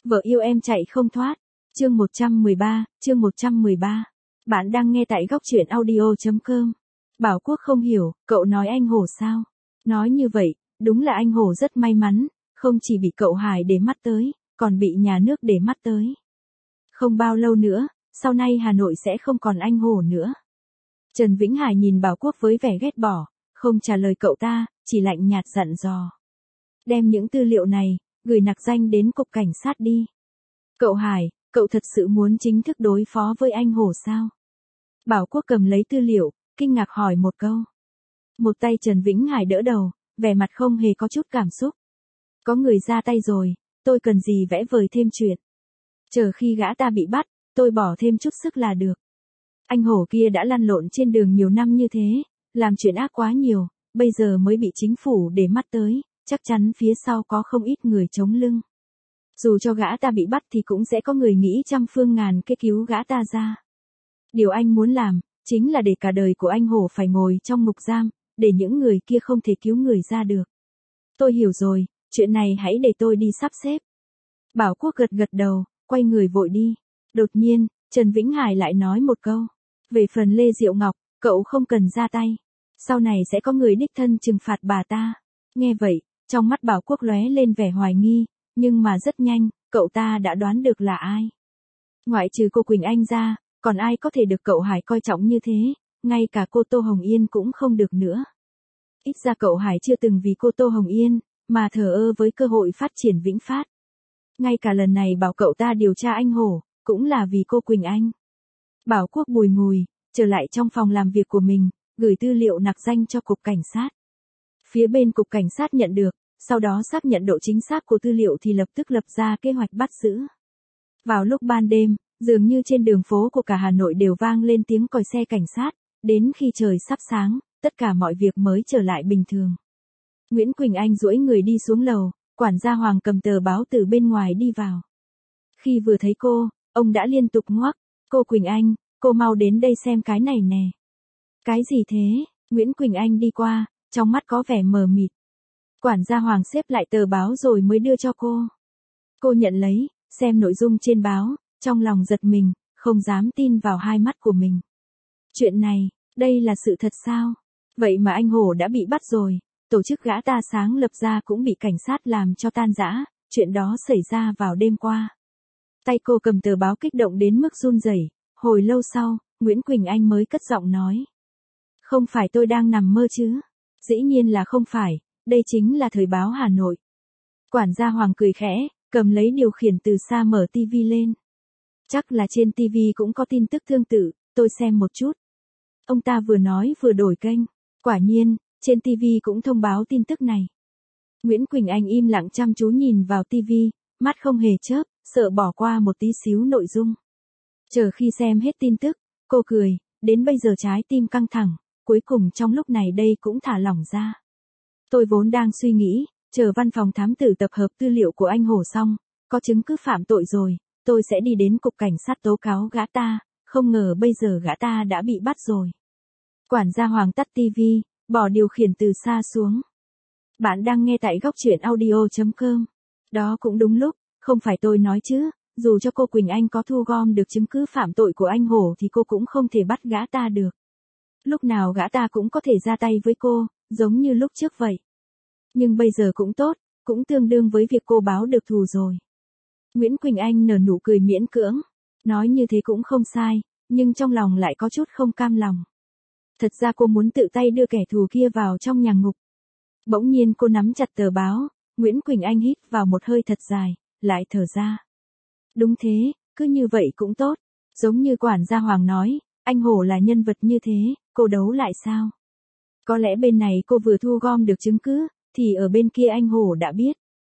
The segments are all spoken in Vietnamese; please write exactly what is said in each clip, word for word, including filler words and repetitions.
Vợ yêu em chạy không thoát. Chương một trăm mười ba, chương một trăm mười ba. Bạn đang nghe tại góc truyện audio.com. Bảo Quốc không hiểu, cậu nói anh Hổ sao? Nói như vậy, đúng là anh Hổ rất may mắn, không chỉ bị cậu Hải để mắt tới, còn bị nhà nước để mắt tới. Không bao lâu nữa, sau này Hà Nội sẽ không còn anh Hổ nữa. Trần Vĩnh Hải nhìn Bảo Quốc với vẻ ghét bỏ, không trả lời cậu ta, chỉ lạnh nhạt dặn dò. Đem những tư liệu này, gửi nặc danh đến cục cảnh sát đi. Cậu Hải, cậu thật sự muốn chính thức đối phó với anh Hổ sao? Bảo Quốc cầm lấy tư liệu, kinh ngạc hỏi một câu. Một tay Trần Vĩnh Hải đỡ đầu, vẻ mặt không hề có chút cảm xúc. Có người ra tay rồi, tôi cần gì vẽ vời thêm chuyện. Chờ khi gã ta bị bắt, tôi bỏ thêm chút sức là được. Anh Hổ kia đã lăn lộn trên đường nhiều năm như thế, làm chuyện ác quá nhiều, bây giờ mới bị chính phủ để mắt tới, chắc chắn phía sau có không ít người chống lưng. Dù cho gã ta bị bắt thì cũng sẽ có người nghĩ trăm phương ngàn kế cứu gã ta ra. Điều anh muốn làm, chính là để cả đời của anh Hổ phải ngồi trong ngục giam, để những người kia không thể cứu người ra được. Tôi hiểu rồi, chuyện này hãy để tôi đi sắp xếp. Bảo Quốc gật gật đầu, quay người vội đi. Đột nhiên, Trần Vĩnh Hải lại nói một câu. Về phần Lê Diệu Ngọc, cậu không cần ra tay. Sau này sẽ có người đích thân trừng phạt bà ta. Nghe vậy, trong mắt Bảo Quốc lóe lên vẻ hoài nghi, nhưng mà rất nhanh, cậu ta đã đoán được là ai. Ngoại trừ cô Quỳnh Anh ra, còn ai có thể được cậu Hải coi trọng như thế, ngay cả cô Tô Hồng Yên cũng không được nữa. Ít ra cậu Hải chưa từng vì cô Tô Hồng Yên, mà thờ ơ với cơ hội phát triển Vĩnh Phát. Ngay cả lần này bảo cậu ta điều tra anh Hổ, cũng là vì cô Quỳnh Anh. Bảo Quốc bùi ngùi, trở lại trong phòng làm việc của mình, gửi tư liệu nặc danh cho cục cảnh sát. Phía bên cục cảnh sát nhận được, sau đó xác nhận độ chính xác của tư liệu thì lập tức lập ra kế hoạch bắt giữ. Vào lúc ban đêm, dường như trên đường phố của cả Hà Nội đều vang lên tiếng còi xe cảnh sát, đến khi trời sắp sáng, tất cả mọi việc mới trở lại bình thường. Nguyễn Quỳnh Anh duỗi người đi xuống lầu, quản gia Hoàng cầm tờ báo từ bên ngoài đi vào. Khi vừa thấy cô, ông đã liên tục ngoắc, cô Quỳnh Anh, cô mau đến đây xem cái này nè. Cái gì thế? Nguyễn Quỳnh Anh đi qua, trong mắt có vẻ mờ mịt. Quản gia Hoàng xếp lại tờ báo rồi mới đưa cho cô. Cô nhận lấy, xem nội dung trên báo, trong lòng giật mình, không dám tin vào hai mắt của mình. Chuyện này, đây là sự thật sao? Vậy mà anh Hổ đã bị bắt rồi, tổ chức gã ta sáng lập ra cũng bị cảnh sát làm cho tan rã, chuyện đó xảy ra vào đêm qua. Tay cô cầm tờ báo kích động đến mức run rẩy, hồi lâu sau, Nguyễn Quỳnh Anh mới cất giọng nói. Không phải tôi đang nằm mơ chứ? Dĩ nhiên là không phải, đây chính là thời báo Hà Nội. Quản gia Hoàng cười khẽ, cầm lấy điều khiển từ xa mở tivi lên. Chắc là trên tivi cũng có tin tức tương tự, tôi xem một chút. Ông ta vừa nói vừa đổi kênh. Quả nhiên, trên tivi cũng thông báo tin tức này. Nguyễn Quỳnh Anh im lặng chăm chú nhìn vào tivi, mắt không hề chớp, sợ bỏ qua một tí xíu nội dung. Chờ khi xem hết tin tức, cô cười, đến bây giờ trái tim căng thẳng, cuối cùng trong lúc này đây cũng thả lỏng ra. Tôi vốn đang suy nghĩ, chờ văn phòng thám tử tập hợp tư liệu của anh Hổ xong, có chứng cứ phạm tội rồi, tôi sẽ đi đến cục cảnh sát tố cáo gã ta, không ngờ bây giờ gã ta đã bị bắt rồi. Quản gia Hoàng tắt tivi, bỏ điều khiển từ xa xuống. Bạn đang nghe tại góc truyện audio.com. Đó cũng đúng lúc, không phải tôi nói chứ, dù cho cô Quỳnh Anh có thu gom được chứng cứ phạm tội của anh Hổ thì cô cũng không thể bắt gã ta được. Lúc nào gã ta cũng có thể ra tay với cô, giống như lúc trước vậy. Nhưng bây giờ cũng tốt, cũng tương đương với việc cô báo được thù rồi. Nguyễn Quỳnh Anh nở nụ cười miễn cưỡng, nói như thế cũng không sai, nhưng trong lòng lại có chút không cam lòng. Thật ra cô muốn tự tay đưa kẻ thù kia vào trong nhà ngục. Bỗng nhiên cô nắm chặt tờ báo, Nguyễn Quỳnh Anh hít vào một hơi thật dài, lại thở ra. Đúng thế, cứ như vậy cũng tốt, giống như quản gia Hoàng nói, anh Hổ là nhân vật như thế, cô đấu lại sao? Có lẽ bên này cô vừa thu gom được chứng cứ, thì ở bên kia anh Hổ đã biết.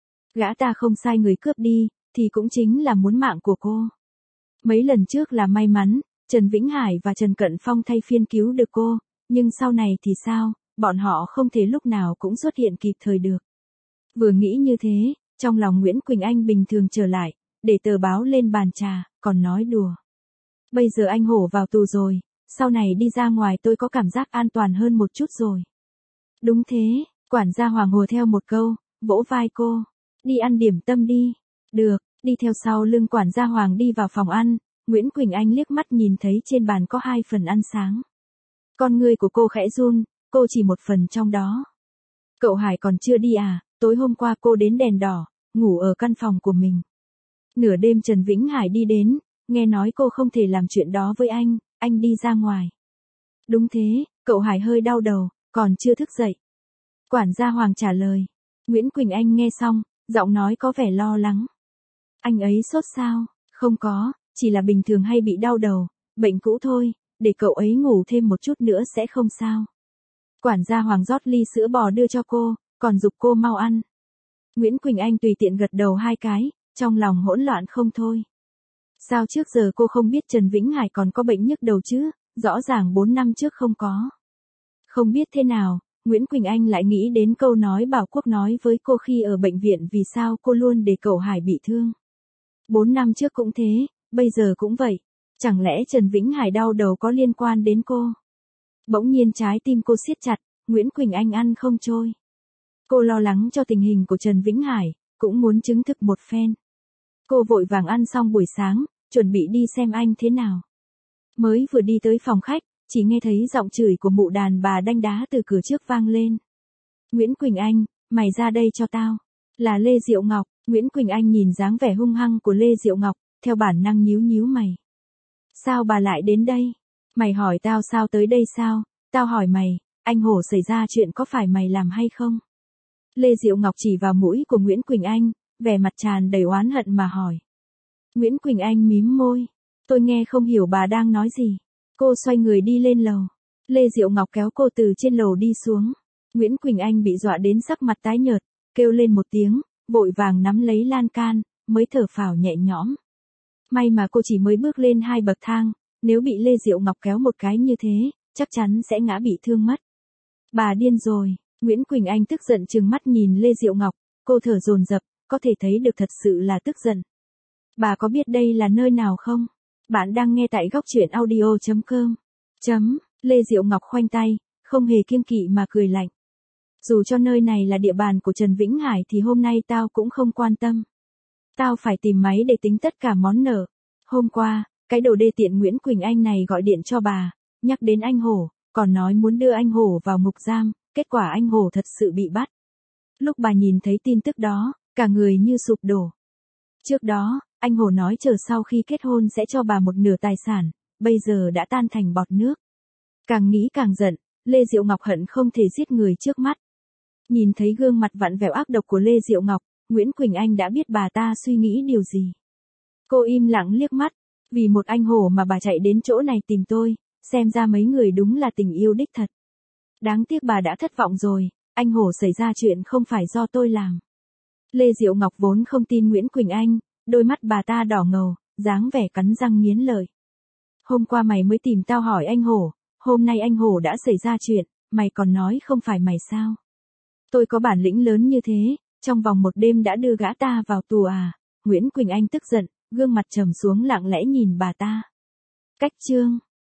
Gã ta không sai người cướp đi, thì cũng chính là muốn mạng của cô. Mấy lần trước là may mắn, Trần Vĩnh Hải và Trần Cận Phong thay phiên cứu được cô, nhưng sau này thì sao, bọn họ không thể lúc nào cũng xuất hiện kịp thời được. Vừa nghĩ như thế, trong lòng Nguyễn Quỳnh Anh bình thường trở lại, để tờ báo lên bàn trà, còn nói đùa. Bây giờ anh Hổ vào tù rồi, sau này đi ra ngoài tôi có cảm giác an toàn hơn một chút rồi. Đúng thế, quản gia Hoàng hùa theo một câu, vỗ vai cô. Đi ăn điểm tâm đi. Được, Đi theo sau lưng quản gia Hoàng đi vào phòng ăn, Nguyễn Quỳnh Anh liếc mắt nhìn thấy trên bàn có hai phần ăn sáng. Con ngươi của cô khẽ run, cô chỉ một phần trong đó. Cậu Hải còn chưa đi à, tối hôm qua cô đến đèn đỏ, ngủ ở căn phòng của mình. Nửa đêm Trần Vĩnh Hải đi đến, nghe nói cô không thể làm chuyện đó với anh, anh đi ra ngoài. Đúng thế, cậu Hải hơi đau đầu, còn chưa thức dậy. Quản gia Hoàng trả lời. Nguyễn Quỳnh Anh nghe xong, giọng nói có vẻ lo lắng. Anh ấy sốt sao? Không có, chỉ là bình thường hay bị đau đầu, bệnh cũ thôi, để cậu ấy ngủ thêm một chút nữa sẽ không sao. Quản gia Hoàng rót ly sữa bò đưa cho cô, còn giục cô mau ăn. Nguyễn Quỳnh Anh tùy tiện gật đầu hai cái, trong lòng hỗn loạn không thôi. Sao trước giờ cô không biết Trần Vĩnh Hải còn có bệnh nhức đầu chứ, rõ ràng bốn năm trước không có. Không biết thế nào, Nguyễn Quỳnh Anh lại nghĩ đến câu nói Bảo Quốc nói với cô khi ở bệnh viện vì sao cô luôn để cậu Hải bị thương. Bốn năm trước cũng thế, bây giờ cũng vậy. Chẳng lẽ Trần Vĩnh Hải đau đầu có liên quan đến cô? Bỗng nhiên trái tim cô siết chặt, Nguyễn Quỳnh Anh ăn không trôi. Cô lo lắng cho tình hình của Trần Vĩnh Hải, cũng muốn chứng thực một phen. Cô vội vàng ăn xong buổi sáng, chuẩn bị đi xem anh thế nào. Mới vừa đi tới phòng khách, chỉ nghe thấy giọng chửi của mụ đàn bà đanh đá từ cửa trước vang lên. Nguyễn Quỳnh Anh, mày ra đây cho tao. Là Lê Diệu Ngọc. Nguyễn Quỳnh Anh nhìn dáng vẻ hung hăng của Lê Diệu Ngọc, theo bản năng nhíu nhíu mày. Sao bà lại đến đây? Mày hỏi tao sao tới đây sao? Tao hỏi mày, anh Hổ xảy ra chuyện có phải mày làm hay không? Lê Diệu Ngọc chỉ vào mũi của Nguyễn Quỳnh Anh, vẻ mặt tràn đầy oán hận mà hỏi. Nguyễn Quỳnh Anh mím môi. Tôi nghe không hiểu bà đang nói gì. Cô xoay người đi lên lầu. Lê Diệu Ngọc kéo cô từ trên lầu đi xuống. Nguyễn Quỳnh Anh bị dọa đến sắc mặt tái nhợt, kêu lên một tiếng, vội vàng nắm lấy lan can, mới thở phào nhẹ nhõm. May mà cô chỉ mới bước lên hai bậc thang, nếu bị Lê Diệu Ngọc kéo một cái như thế, chắc chắn sẽ ngã bị thương mất. Bà điên rồi, Nguyễn Quỳnh Anh tức giận trừng mắt nhìn Lê Diệu Ngọc, cô thở dồn dập, có thể thấy được thật sự là tức giận. Bà có biết đây là nơi nào không? Bạn đang nghe tại góc truyện audio chấm com. Chấm, Lê Diệu Ngọc khoanh tay, không hề kiêng kỵ mà cười lạnh. Dù cho nơi này là địa bàn của Trần Vĩnh Hải thì hôm nay tao cũng không quan tâm. Tao phải tìm máy để tính tất cả món nợ. Hôm qua, cái đồ đê tiện Nguyễn Quỳnh Anh này gọi điện cho bà, nhắc đến anh Hổ, còn nói muốn đưa anh Hổ vào ngục giam, kết quả anh Hổ thật sự bị bắt. Lúc bà nhìn thấy tin tức đó, cả người như sụp đổ. Trước đó, anh Hổ nói chờ sau khi kết hôn sẽ cho bà một nửa tài sản, bây giờ đã tan thành bọt nước. Càng nghĩ càng giận, Lê Diệu Ngọc hận không thể giết người trước mắt. Nhìn thấy gương mặt vặn vẹo ác độc của Lê Diệu Ngọc, Nguyễn Quỳnh Anh đã biết bà ta suy nghĩ điều gì. Cô im lặng liếc mắt, vì một anh Hổ mà bà chạy đến chỗ này tìm tôi, xem ra mấy người đúng là tình yêu đích thật. Đáng tiếc bà đã thất vọng rồi, anh Hổ xảy ra chuyện không phải do tôi làm. Lê Diệu Ngọc vốn không tin Nguyễn Quỳnh Anh, đôi mắt bà ta đỏ ngầu, dáng vẻ cắn răng nghiến lợi. Hôm qua mày mới tìm tao hỏi anh Hổ, hôm nay anh Hổ đã xảy ra chuyện, mày còn nói không phải mày sao? Tôi có bản lĩnh lớn như thế, trong vòng một đêm đã đưa gã ta vào tù à? Nguyễn Quỳnh Anh tức giận, gương mặt trầm xuống lặng lẽ nhìn bà ta. Cách chương